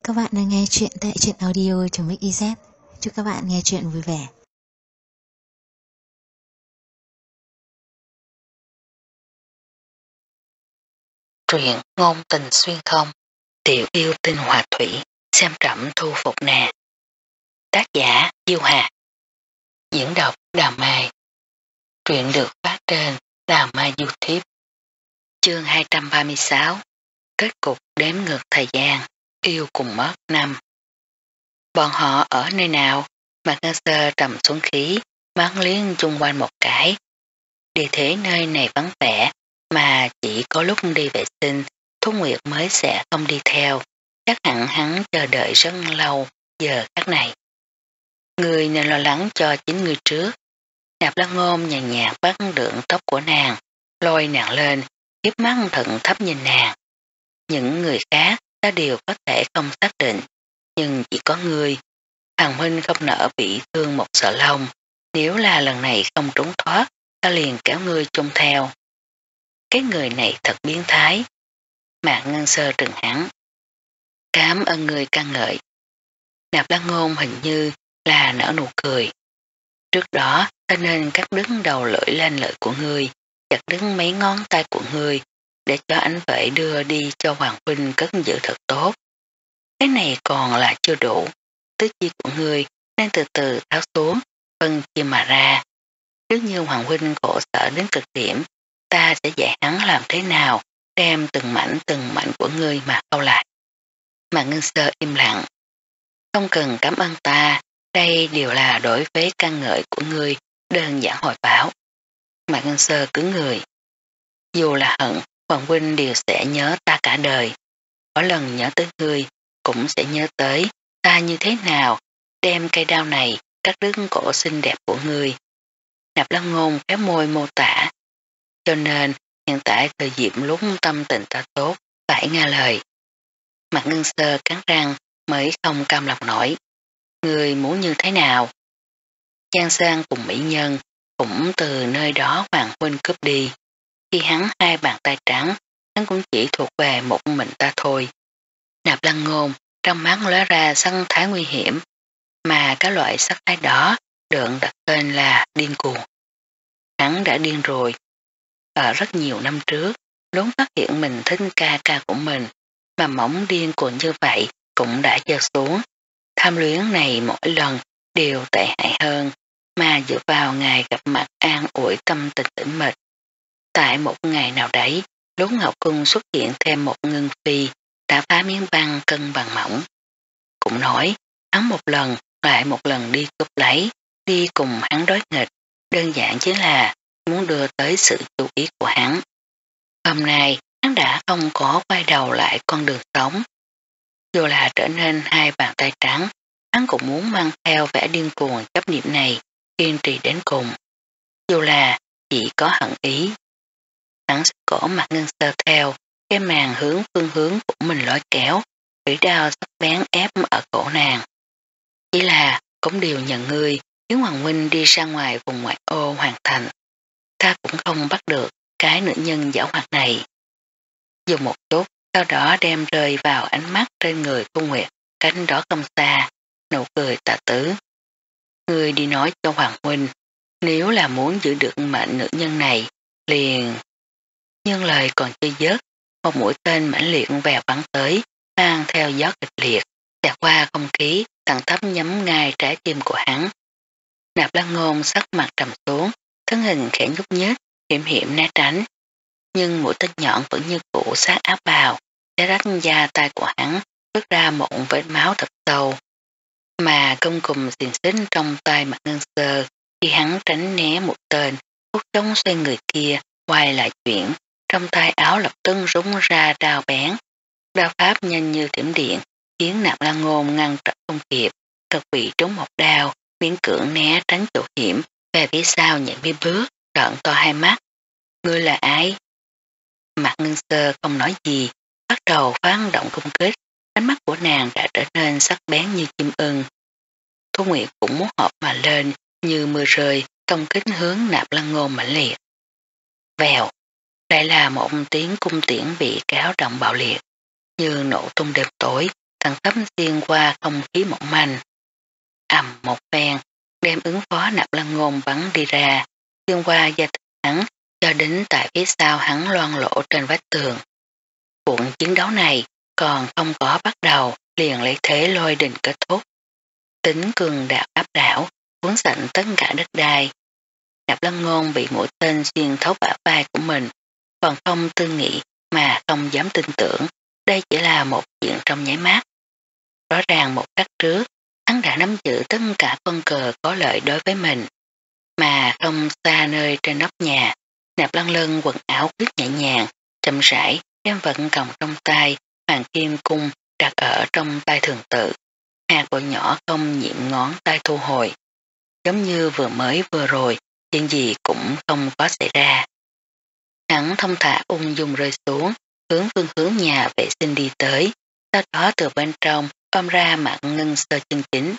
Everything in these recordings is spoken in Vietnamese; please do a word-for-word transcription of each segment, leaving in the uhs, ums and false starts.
các bạn đang nghe chuyện tại truyện audio.mix.iz. Chúc các bạn nghe chuyện vui vẻ. Truyện ngôn tình xuyên không, tiểu yêu tinh hòa thủy, xem trẫm thu phục nè. Tác giả Diêu Hà. Diễn đọc Đào Mai. Truyện được phát trên Đào Mai YouTube. Chương hai trăm ba mươi sáu. Kết cục đếm ngược thời gian, yêu cùng mất năm. Bọn họ ở nơi nào? Mạc Ngân Sơ trầm xuống khí, bắn liếng chung quanh một cái. Địa thế nơi này vắng vẻ, mà chỉ có lúc đi vệ sinh, Thu Nguyệt mới sẽ không đi theo. Chắc hẳn hắn chờ đợi rất lâu, giờ khắc này. Người nên lo lắng cho chính người trước. Nạp Lan Ngôn nhàn nhạt bắt đường tóc của nàng, lôi nàng lên, hiếp mắt thận thấp nhìn nàng. Những người khác ta đều có thể không xác định, nhưng chỉ có người. Hoàng huynh không nỡ bị thương một sợ lông, nếu là lần này không trốn thoát, ta liền kéo ngươi chung theo. Cái người này thật biến thái. Mạc Ngân Sơ trừng hắn. Cảm ơn người ca ngợi. Nạp Lan Ngôn hình như là nở nụ cười. Trước đó ta nên cắt đứt đầu lưỡi lên lợi của ngươi, chặt đứt mấy ngón tay của ngươi, để cho ánh vệ đưa đi cho Hoàng huynh cất giữ thật tốt. Cái này còn là chưa đủ. Tứ chi của ngươi nên từ từ tháo xuống, phân chia mà ra. Nếu như Hoàng huynh khổ sở đến cực điểm, ta sẽ dạy hắn làm thế nào đem từng mảnh từng mảnh của ngươi mà khâu lại. Mà Ngân Sơ im lặng. Không cần cảm ơn ta, đây đều là đối với ca ngợi của ngươi, đơn giản hồi báo. Mà Ngân Sơ cứng người. Dù là hận, Hoàng huynh đều sẽ nhớ ta cả đời. Có lần nhớ tới ngươi, cũng sẽ nhớ tới ta như thế nào, đem cây đao này cắt đứt cổ xinh đẹp của ngươi. Nạp Lan Ngôn khép môi mô tả. Cho nên hiện tại thời điểm lúc tâm tình ta tốt, phải nghe lời. Mặt Ngân Sơ cắn răng mới không cam lòng nổi. Ngươi muốn như thế nào? Giang Sang cùng mỹ nhân cũng từ nơi đó Hoàng huynh cướp đi. Khi hắn hai bàn tay trắng, hắn cũng chỉ thuộc về một mình ta thôi. Nạp Lan Ngôn trong mắt lóe ra sắc thái nguy hiểm, mà cái loại sắc thái đó được đặt tên là điên cuồng. Hắn đã điên rồi. Ở rất nhiều năm trước, lúc phát hiện mình thích ca ca của mình, mà mỏng điên cuồng như vậy cũng đã gieo xuống. Tham luyến này mỗi lần đều tệ hại hơn, mà dựa vào ngày gặp mặt an ủi tâm tình tĩnh mịch. Tại một ngày nào đấy, lúc Ngọc Cung xuất hiện thêm một ngân phi, đã phá miếng băng cân bằng mỏng. Cũng nói, hắn một lần lại một lần đi cướp lấy, đi cùng hắn đối nghịch, đơn giản chính là muốn đưa tới sự chú ý của hắn. Hôm nay, hắn đã không có quay đầu lại con đường sống. Dù là trở nên hai bàn tay trắng, hắn cũng muốn mang theo vẻ điên cuồng chấp niệm này, kiên trì đến cùng. Dù là chỉ có hận ý. Hắn sẽ cổ Mặt Ngân Sơ theo, cái màn hướng phương hướng của mình lối kéo, lưỡi đao sắc bén ép ở cổ nàng. Chỉ là cũng đều nhận ngươi, nếu Hoàng huynh đi ra ngoài vùng ngoại ô hoàn thành, ta cũng không bắt được cái nữ nhân giảo hoạt này. Dùng một chút, sau đó đem rơi vào ánh mắt trên người Thu Nguyệt, cánh đó không xa, nụ cười tà tứ. Ngươi đi nói cho Hoàng huynh, nếu là muốn giữ được mệnh nữ nhân này, liền. Nhưng lời còn chưa dứt, một mũi tên mãnh liệt vèo bắn tới, mang theo gió kịch liệt, xẹt qua không khí, thẳng tắp nhắm ngay trái tim của hắn. Nạp Lan Ngôn sắc mặt trầm xuống, thân hình khẽ nhúc nhích, hiểm hiểm né tránh. Nhưng mũi tên nhọn vẫn như cũ sát áp vào, sẽ rách da tay của hắn, rớt ra một vết máu thật sâu. Mà công cùng xiềng xích trong tay Mặt Ngân Sơ, khi hắn tránh né một tên, phút chốc xoay người kia, quay lại chuyển, trong tay áo lập tức rúng ra đao bén. Đao pháp nhanh như thiểm điện, khiến Nạp Lan Ngôn ngăn trở không kịp, cực bị trúng một đao, miễn cưỡng né tránh chỗ hiểm, về phía sau nhận mấy bước, trợn to hai mắt. Ngươi là ai? Mặt Ngân Sơ không nói gì, bắt đầu phán động công kích, ánh mắt của nàng đã trở nên sắc bén như chim ưng. Thu Nguyệt cũng muốn họp mà lên, như mưa rơi, công kích hướng Nạp Lan Ngôn mãnh liệt. Vèo, lại là một tiếng cung tiễn bị cáo trọng bạo liệt, như nổ tung đêm tối, thẳng tắp xuyên qua không khí mỏng manh. Ầm một phen, đem ứng phó Nạp Lan Ngôn bắn đi ra, xuyên qua da thịt hắn cho đến tại phía sau hắn loang lỗ trên vách tường. Cuộc chiến đấu này còn không có bắt đầu, liền lấy thế lôi đình kết thúc. Tính cường đạo áp đảo, cuốn sạch tất cả đất đai. Nạp Lan Ngôn bị mũi tên xuyên thấu bả vai của mình, còn không tư nghị mà không dám tin tưởng, đây chỉ là một chuyện trong nháy mắt. Rõ ràng một khắc trước, hắn đã nắm giữ tất cả con cờ có lợi đối với mình, mà không xa nơi trên nóc nhà. Nạp Lan Lân quần áo quyết nhẹ nhàng, chậm rãi đem vận còng trong tay, hoàng kim cung đặt ở trong tay thường tự. Hạt bội nhỏ không nhiễm ngón tay thu hồi, giống như vừa mới vừa rồi, chuyện gì cũng không có xảy ra. Hắn thông thả ung dung rơi xuống, hướng phương hướng nhà vệ sinh đi tới, sau đó từ bên trong ôm ra Mạc Ngân Sơ chân chính.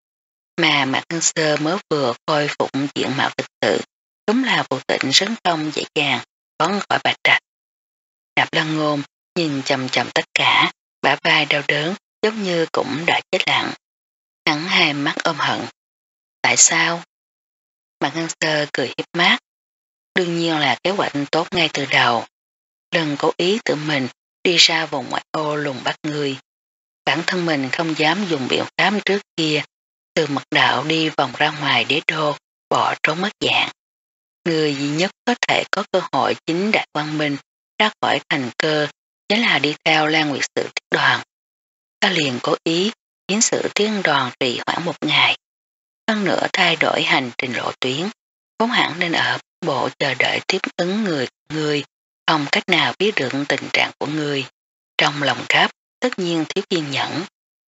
Mà Mạc Ngân Sơ mới vừa khôi phục diện mạo thực sự, đúng là vô tịnh rất không dễ dàng thoát khỏi Bạch Trạch. Nạp Lan Ngôn nhìn chầm chầm tất cả, bả vai đau đớn giống như cũng đã chết lặng. Hắn hai mắt ôm hận. Tại sao? Mạc Ngân Sơ cười hiếp mắt. Đương nhiên là kế hoạch tốt ngay từ đầu. Đừng cố ý tự mình đi ra vùng ngoại ô lùng bắt người. Bản thân mình không dám dùng biện pháp trước kia, từ mật đạo đi vòng ra ngoài đế đô, bỏ trốn mất dạng. Người duy nhất có thể có cơ hội chính đại quang minh ra khỏi thành cơ chính là đi theo Lan Nguyệt Sự tiết đoàn. Ta liền cố ý khiến sự tiến đoàn trì hoãn một ngày. Hơn nữa thay đổi hành trình lộ tuyến, vốn hẳn nên ở bộ chờ đợi tiếp ứng người người, không cách nào biết được tình trạng của người. Trong lòng gấp, tất nhiên thiếu kiên nhẫn.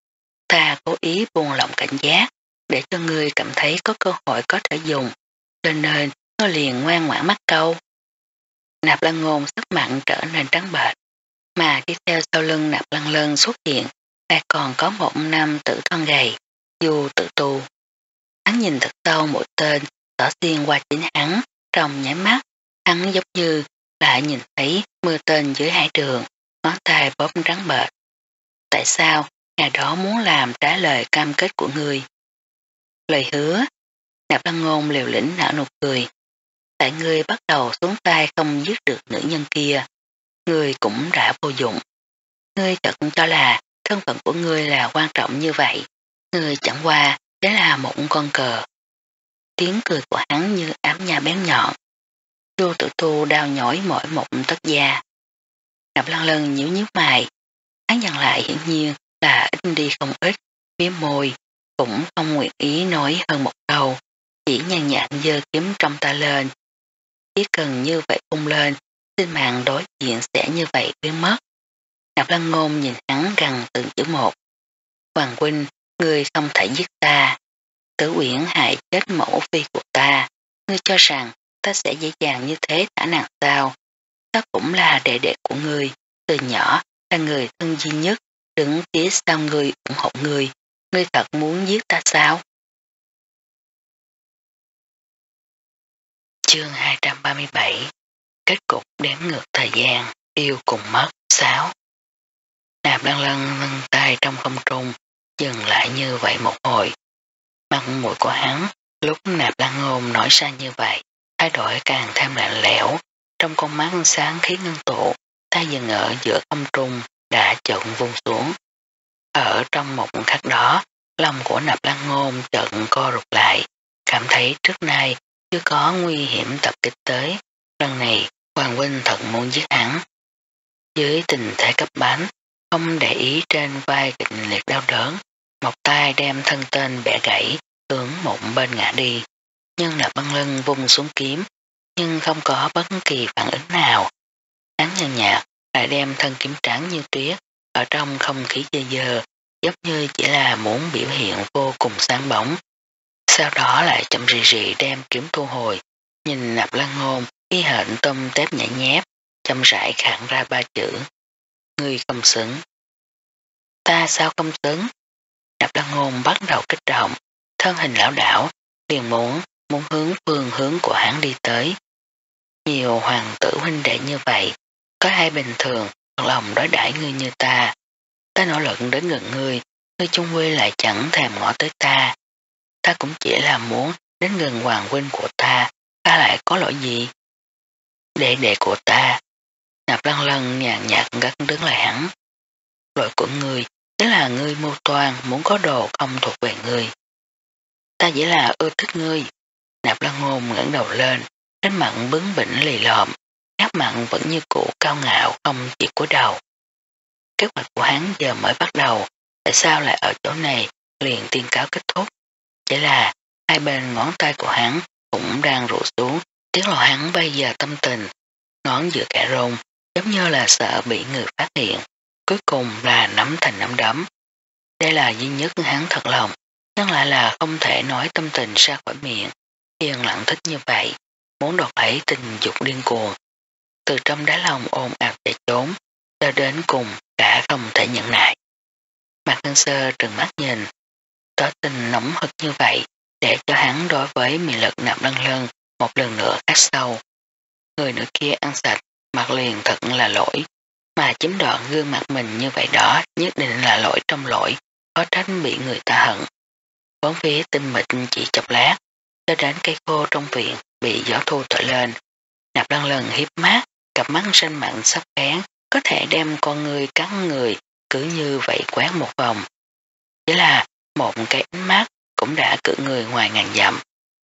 Ta cố ý buông lỏng cảnh giác, để cho người cảm thấy có cơ hội có thể dùng, cho nên nó liền ngoan ngoãn mắc câu. Nạp Lan Ngôn sắc mặn trở nên trắng bệch, mà đi theo sau lưng Nạp Lan Lân xuất hiện, lại còn có một nam tử thon gầy, dù tự tu. Hắn nhìn thật sâu mũi tên, tỏ xuyên qua chính hắn, trong nháy mắt, hắn giống như lại nhìn thấy mưa tên dưới hai đường, ngón tay bóp trắng bệch. Tại sao ngày đó muốn làm trái lời cam kết của người? Lời hứa. Nạp Lan Ngôn liều lĩnh nở nụ cười. Tại ngươi bắt đầu xuống tay không giết được nữ nhân kia, ngươi cũng đã vô dụng. Ngươi thật cho là thân phận của ngươi là quan trọng như vậy, ngươi chẳng qua chỉ là một con cờ. Tiếng cười của hắn như ám nha bén nhọn. Chu Tử Tu đau nhói mỗi một tấc da. Nạp Lan Lân nhíu nhíu mày, hắn dằn lại hiển nhiên là ít đi không ít, miếm môi, cũng không nguyện ý nói hơn một câu, chỉ nhàn nhạt giơ kiếm trong tay lên. Chỉ cần như vậy ung lên, sinh mạng đối diện sẽ như vậy biến mất. Nạp Lan Ngôn nhìn hắn gần từng chữ một. Hoàng huynh, ngươi không thể giết ta. Tử Uyển hại chết mẫu phi của ta. Ngươi cho rằng ta sẽ dễ dàng như thế thả nàng sao? Ta cũng là đệ đệ của ngươi, từ nhỏ là người thân duy nhất, đứng phía sau ngươi ủng hộ ngươi. Ngươi thật muốn giết ta sao? Chương hai trăm ba mươi bảy. Kết cục đếm ngược thời gian, yêu cùng mất. Sáu. Nạp Lan Lân nâng tay trong không trung, dừng lại như vậy một hồi. Mặt mũi của hắn lúc Nạp Lan Ngôn nói ra như vậy, thay đổi càng thêm lạnh lẽo, trong con mắt sáng khí ngưng tụ, tay dừng ở giữa không trung đã chợt vung xuống. Ở trong một khắc đó, lòng của Nạp Lan Ngôn chợt co rụt lại, cảm thấy trước nay chưa có nguy hiểm tập kích tới, lần này Hoàng huynh thật muốn giết hắn. Dưới tình thế cấp bánh, không để ý trên vai kịch liệt đau đớn, một tay đem thân tên bẻ gãy, hướng một bên ngã đi. Nhưng Nạp Lan Lân vung xuống kiếm, nhưng không có bất kỳ phản ứng nào. Hắn nhàn nhạt lại đem thân kiếm trắng như tuyết, ở trong không khí dơ dơ, giống như chỉ là muốn biểu hiện vô cùng sáng bóng. Sau đó lại chậm rì rì đem kiếm thu hồi, nhìn Nạp Lan Ngôn y hệnh tôm tép nhảy nhép, chậm rãi khẳng ra ba chữ. Ngươi không xứng. Ta sao không xứng? Nạp Lan Ngôn bắt đầu kích động, thân hình lão đảo, liền muốn, muốn hướng phương hướng của hắn đi tới. Nhiều hoàng tử huynh đệ như vậy, có ai bình thường lòng đối đãi ngươi như ta. Ta nỗ lực đến gần ngươi, ngươi chung quy lại chẳng thèm ngỏ tới ta. Ta cũng chỉ là muốn đến gần hoàng huynh của ta, ta lại có lỗi gì? Đệ đệ của ta. Nạp Lăng Lân nhàn nhạt gắt đứng lại hắn. Lỗi của ngươi chính là ngươi mưu toan muốn có đồ không thuộc về ngươi. Ta chỉ là ưa thích ngươi. Nạp Lăng Ngôn ngẩng đầu lên, đến mặt bướng bỉnh lì lợm, nét mặn vẫn như cũ cao ngạo không chỉ cúi đầu. Kế hoạch của hắn giờ mới bắt đầu, tại sao lại ở chỗ này liền tiên cáo kết thúc? Chỉ là hai bên ngón tay của hắn cũng đang rủ xuống, tiết lộ hắn bây giờ tâm tình, ngón giữa kẻ rung, giống như là sợ bị người phát hiện, cuối cùng là nắm thành nắm đấm. Đây là duy nhất hắn thật lòng, nhưng lại là không thể nói tâm tình ra khỏi miệng, yên lặng thích như vậy, muốn đột lấy tình dục điên cuồng. Từ trong đáy lòng ôm ạt chạy trốn, cho đến cùng đã không thể nhận nại. Mạc Ngân Sơ trừng mắt nhìn, tỏ tình nóng hực như vậy, để cho hắn đối với mị lực Nạp Lăng Lân một lần nữa khắc sâu. Người nữ kia ăn sạch, mặt liền thật là lỗi, mà chiếm đoạn gương mặt mình như vậy đó nhất định là lỗi trong lỗi, có tránh bị người ta hận. Bốn phía tinh mịch chỉ chốc lát, cho đến cây khô trong viện bị gió thu thổi lên. Nạp Lăng Lân hiếp mắt, cặp mắt xanh mặn sắc bén, có thể đem con người cắn người, cứ như vậy quét một vòng. Chỉ là một cái ánh mắt cũng đã cử người ngoài ngàn dặm.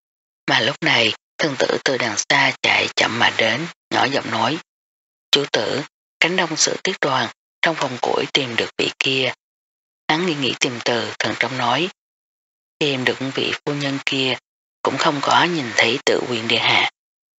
Mà lúc này, thân tử từ đằng xa chạy chậm mà đến, nhỏ giọng nói. Chủ tử, cánh đông sự tiết đoàn, trong phòng củi tìm được vị kia. Hắn nghĩ nghĩ tìm từ, thần trong nói. Tìm được vị phu nhân kia, cũng không có nhìn thấy tự quyền điện hạ.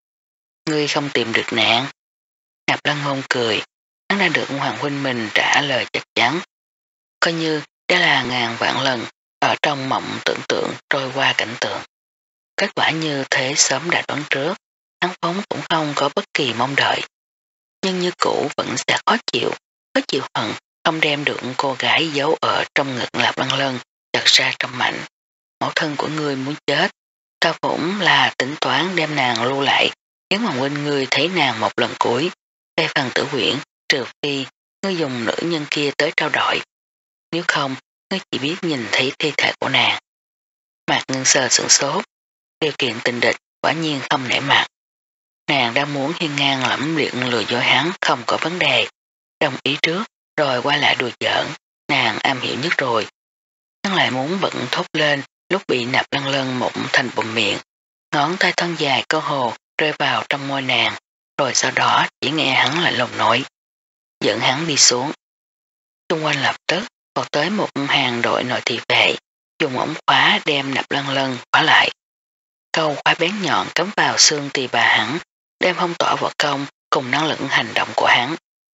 Ngươi không tìm được nạn. Nạp Lăng Ngôn cười, hắn đã được hoàng huynh mình trả lời chắc chắn. Coi như đã là ngàn vạn lần ở trong mộng tưởng tượng trôi qua cảnh tượng. Kết quả như thế sớm đã đoán trước, hắn phóng cũng không có bất kỳ mong đợi. Nhưng như cũ vẫn sẽ khó chịu, khó chịu hận không đem được cô gái giấu ở trong ngực Nạp Lăng Lân chặt ra trong mảnh. Mẫu thân của ngươi muốn chết, ta cũng là tính toán đem nàng lưu lại, khiến hoàng huynh ngươi thấy nàng một lần cuối. Về phần Tử Uyển, trừ phi ngươi dùng nữ nhân kia tới trao đổi. Nếu không, ngươi chỉ biết nhìn thấy thi thể của nàng. Mạc Ngân Sơ sửng sốt, điều kiện tình địch quả nhiên không nể mặt. Nàng đang muốn hiên ngang lẫm liệt lừa dối hắn không có vấn đề. Đồng ý trước, rồi qua lại đùa giỡn, nàng am hiểu nhất rồi. Hắn lại muốn bận thốt lên lúc bị Nạp Lăng Lân mụn thành bụng miệng. Ngón tay thân dài cơ hồ rơi vào trong môi nàng, rồi sau đó chỉ nghe hắn lại lùng nói. Dẫn hắn đi xuống. Xung quanh lập tức vọt tới một hàng đội nội thị vệ, dùng ống khóa đem Nạp Lăng Lân khóa lại. Câu khóa bén nhọn cắm vào xương tỳ bà hắn, đem phong tỏa võ công cùng năng lượng hành động của hắn.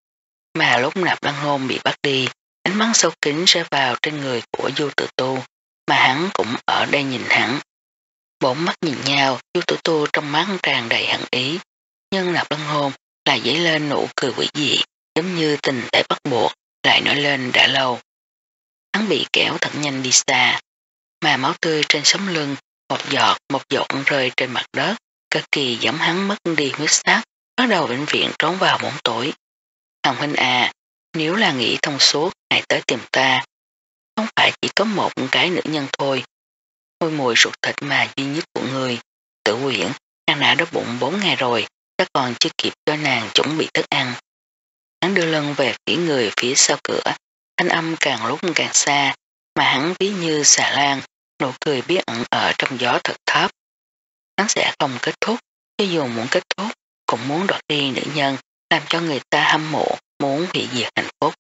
Mà lúc Nạp Lăng Ngôn bị bắt đi, ánh mắt sâu kín rơi vào trên người của Du Tử Tu, mà hắn cũng ở đây nhìn hắn. Bốn mắt nhìn nhau, Du Tử Tu trong mắt tràn đầy hận ý, nhưng Nạp Lăng Ngôn lại dấy lên nụ cười quỷ dị, giống như tình thể bắt buộc lại nổi lên đã lâu. Hắn bị kéo thật nhanh đi xa, mà máu tươi trên sống lưng một giọt một giọt rơi trên mặt đất, cực kỳ giống hắn mất đi huyết sắc, bắt đầu bệnh viện trốn vào bóng tối. Hoàng huynh à, nếu là nghĩ thông suốt hãy tới tìm ta, không phải chỉ có một cái nữ nhân thôi. Mùi mùi ruột thịt mà duy nhất của người. Tử Uyển, nàng đã đói bụng bốn ngày rồi, ta còn chưa kịp cho nàng chuẩn bị thức ăn. Hắn đưa lưng về phía người phía sau cửa, thanh âm càng lúc càng xa, mà hắn ví như xà lan, nụ cười bí ẩn ở trong gió thật thấp. Hắn sẽ không kết thúc, cho dù muốn kết thúc, cũng muốn đoạt đi nữ nhân, làm cho người ta hâm mộ, muốn hủy diệt hạnh phúc.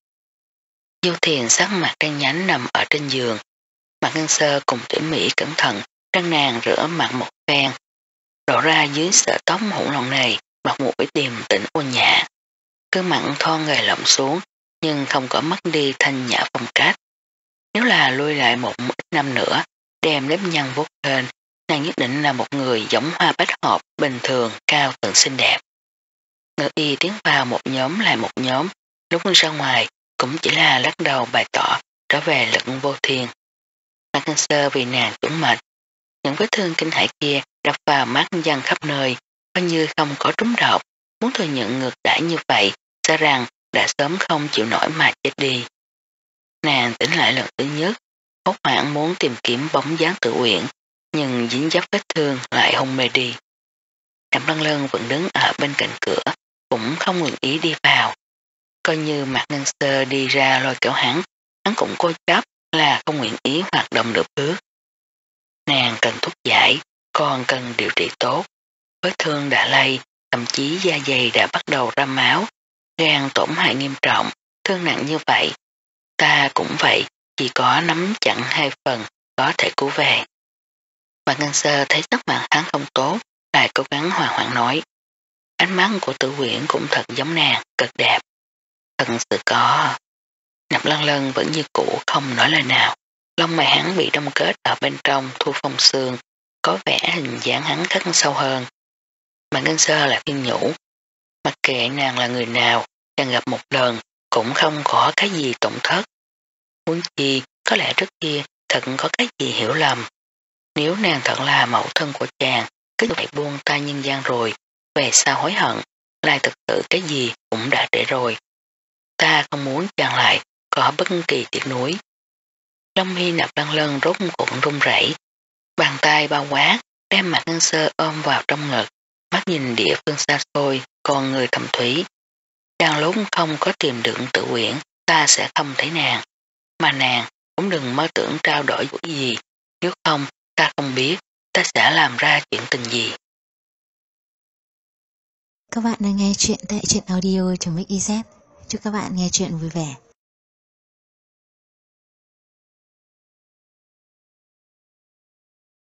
Du Thiền sắc mặt đen nhánh nằm ở trên giường, Mạc Ngân Sơ cùng tỉ mỉ cẩn thận, răng nàng rửa mặt một phen, đổ ra dưới sợi tóc hỗn loạn này, mặt mũi điềm tĩnh ôn nhã. Cứ mặn thon gầy lỏng xuống, nhưng không có mất đi thanh nhã phong cách. Nếu là lui lại một ít năm nữa, đem nếp nhăn vuốt lên, nàng nhất định là một người giống hoa bách hợp bình thường, cao tận xinh đẹp. Ngự y tiến vào một nhóm lại một nhóm, lúc ra ngoài cũng chỉ là lắc đầu bày tỏ trở về lực vô thiên. Mạc Ngân Sơ vì nàng chuẩn mệt, những vết thương kinh hãi kia đập vào mắt dân khắp nơi, coi như không có trúng độc, muốn thừa nhận ngược đãi như vậy, sợ rằng đã sớm không chịu nổi mà chết đi. Nàng tỉnh lại lần thứ nhất, hốt hoảng muốn tìm kiếm bóng dáng Tử Uyển, nhưng dính dấp vết thương lại hôn mê đi. Trầm Lân Lân vẫn đứng ở bên cạnh cửa, cũng không nguyện ý đi vào. Coi như Mạc Ngân Sơ đi ra lôi kéo hắn, hắn cũng cố chấp là không nguyện ý hoạt động được bước. Nàng cần thuốc giải, còn cần điều trị tốt. Vết thương đã lây, thậm chí da dày đã bắt đầu ra máu, gan tổn hại nghiêm trọng, thương nặng như vậy. Ta cũng vậy, chỉ có nắm chặn hai phần có thể cứu về. Mạc Ngân Sơ thấy sắc mặt hắn không tốt, lại cố gắng hòa hoãn nói. Ánh mắt của Tử Uyển cũng thật giống nàng, cực đẹp. Thật sự có. Nạp Lân Lân vẫn như cũ không nói lời nào. Lông mày hắn bị đông kết ở bên trong thu phong xương, có vẻ hình dáng hắn khắc sâu hơn. Mà Ngân Sơ lại khuyên nhủ. Mặc kệ nàng là người nào, chàng gặp một lần cũng không có cái gì tổn thất. Muốn chi, có lẽ trước kia thật có cái gì hiểu lầm. Nếu nàng thật là mẫu thân của chàng, cứ như vậy buông tay nhân gian rồi, về sau hối hận, lại thực sự cái gì cũng đã để rồi. Ta không muốn chàng lại có bất kỳ tiếc nuối. Long mi Nạp Lân Lân rốt cuộc run rẩy, bàn tay bao quát đem Mạc Ngân Sơ ôm vào trong ngực, mắt nhìn địa phương xa xôi, con người thầm thủy. Đang lúc không có tìm được Tử Uyển, ta sẽ không thấy nàng, mà nàng cũng đừng mơ tưởng trao đổi của gì, nếu không ta không biết ta sẽ làm ra chuyện tình gì. Các bạn đang nghe chuyện tại truyện audio.mixyz. Chúc các bạn nghe chuyện vui vẻ.